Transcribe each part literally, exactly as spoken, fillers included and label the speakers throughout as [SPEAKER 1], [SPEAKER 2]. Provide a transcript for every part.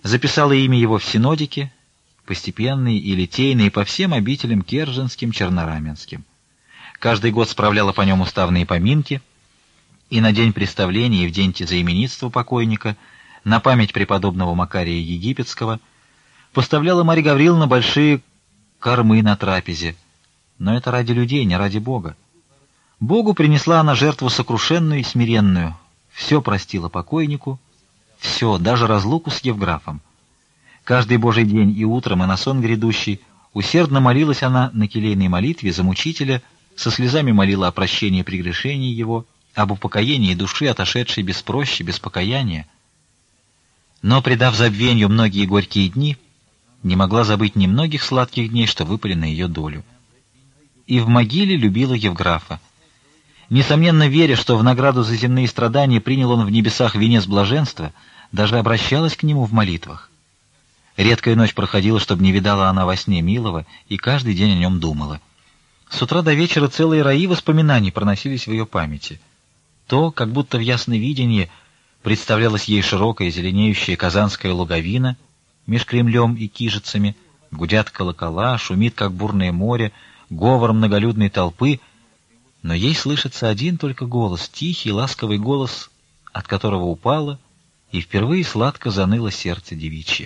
[SPEAKER 1] записала имя его в синодике, постепенные и литейные по всем обителям Керженским, Чернораменским. Каждый год справляла по нем уставные поминки, и на день представления, и в день тезаименитства покойника, на память преподобного Макария Египетского, поставляла Марья Гавриловна большие кормы на трапезе. Но это ради людей, не ради Бога. Богу принесла она жертву сокрушенную и смиренную, все простила покойнику, все, даже разлуку с Евграфом. Каждый Божий день и утром, и на сон грядущий усердно молилась она на келейной молитве за мучителя, со слезами молила о прощении прегрешений его, об упокоении души, отошедшей без прощи, без покаяния. Но, предав забвенью многие горькие дни, не могла забыть ни многих сладких дней, что выпали на ее долю. И в могиле любила Евграфа. Несомненно, веря, что в награду за земные страдания принял он в небесах венец блаженства, даже обращалась к нему в молитвах. Редкая ночь проходила, чтобы не видала она во сне милого, и каждый день о нем думала. С утра до вечера целые раи воспоминаний проносились в ее памяти. То, как будто в ясновидении, представлялась ей широкая зеленеющая казанская луговина меж Кремлем и Кижицами, гудят колокола, шумит, как бурное море, говор многолюдной толпы, но ей слышится один только голос, тихий, ласковый голос, от которого упало, и впервые сладко заныло сердце девичье.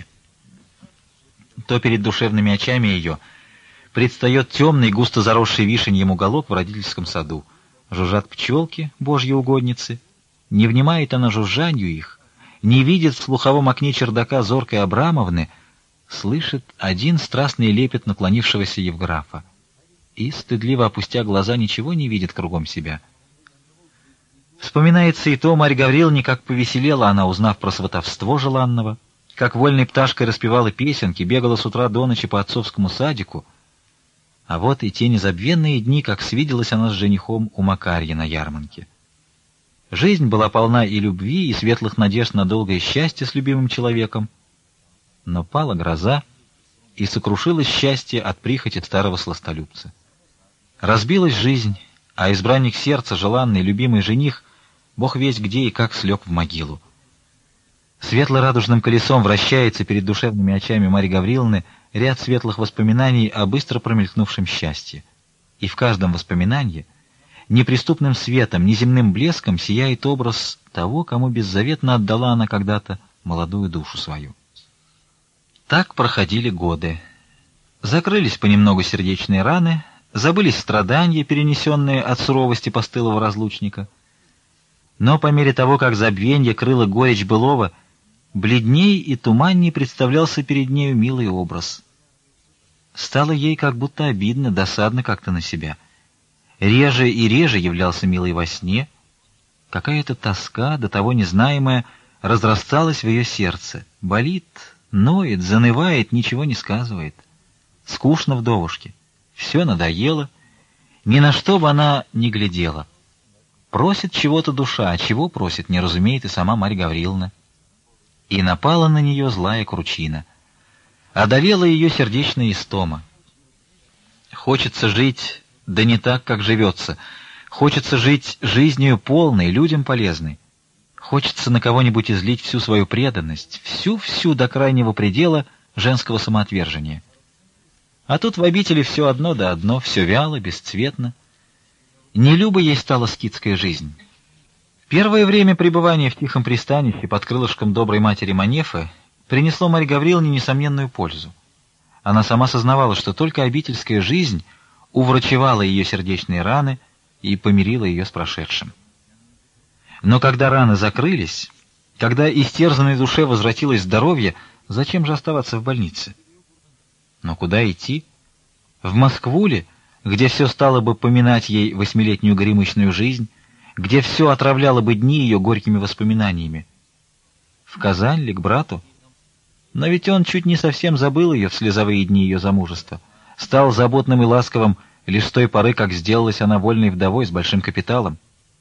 [SPEAKER 1] То перед душевными очами ее предстает темный, густо заросший вишеньем уголок в родительском саду. Жужжат пчелки, божьи угодницы. Не внимает она жужжанью их, не видит в слуховом окне чердака зоркой Абрамовны, слышит один страстный лепет наклонившегося Евграфа. И, стыдливо опустя глаза, ничего не видит кругом себя. Вспоминается и то Марья Гавриловне, как повеселела она, узнав про сватовство желанного, как вольной пташкой распевала песенки, бегала с утра до ночи по отцовскому садику. А вот и те незабвенные дни, как свиделась она с женихом у Макарья на ярмарке. Жизнь была полна и любви, и светлых надежд на долгое счастье с любимым человеком. Но пала гроза, и сокрушилось счастье от прихоти старого сластолюбца. Разбилась жизнь, а избранник сердца, желанный, любимый жених, бог весть где и как слег в могилу. Светло-радужным колесом вращается перед душевными очами Марьи Гавриловны ряд светлых воспоминаний о быстро промелькнувшем счастье. И в каждом воспоминании неприступным светом, неземным блеском сияет образ того, кому беззаветно отдала она когда-то молодую душу свою. Так проходили годы. Закрылись понемногу сердечные раны, забылись страдания, перенесенные от суровости постылого разлучника. Но по мере того, как забвенье крыло горечь былого, бледней и туманней представлялся перед нею милый образ. Стало ей как будто обидно, досадно как-то на себя. Реже и реже являлся милый во сне. Какая-то тоска, до того незнаемая, разрасталась в ее сердце. Болит, ноет, занывает, ничего не сказывает. Скучно вдовушке. Все надоело. Ни на что бы она не глядела. Просит чего-то душа, а чего просит, не разумеет и сама Марья Гавриловна. И напала на нее злая кручина. Одолела ее сердечная истома. Хочется жить, да не так, как живется. Хочется жить жизнью полной, людям полезной. Хочется на кого-нибудь излить всю свою преданность, всю-всю до крайнего предела женского самоотвержения. А тут в обители все одно да одно, все вяло, бесцветно. Нелюбо ей стала скитская жизнь. Первое время пребывания в тихом пристанище под крылышком доброй матери Манефы принесло Марье Гавриловне несомненную пользу. Она сама сознавала, что только обительская жизнь уврачевала ее сердечные раны и помирила ее с прошедшим. Но когда раны закрылись, когда истерзанной душе возвратилось здоровье, зачем же оставаться в больнице? Но куда идти? В Москву ли, где все стало бы поминать ей восьмилетнюю горемычную жизнь, где все отравляло бы дни ее горькими воспоминаниями? В Казань ли, к брату? Но ведь он чуть не совсем забыл ее в слезовые дни ее замужества, стал заботным и ласковым лишь с той поры, как сделалась она вольной вдовой с большим капиталом.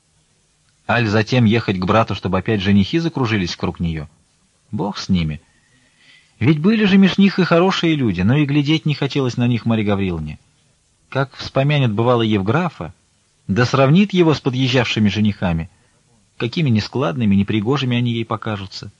[SPEAKER 1] Аль затем ехать к брату, чтобы опять женихи закружились вокруг нее? Бог с ними. Ведь были же меж них и хорошие люди, но и глядеть не хотелось на них Марье Гавриловне. Как вспомянет бывало Евграфа, да сравнит его с подъезжавшими женихами, какими нескладными, непригожими они ей покажутся.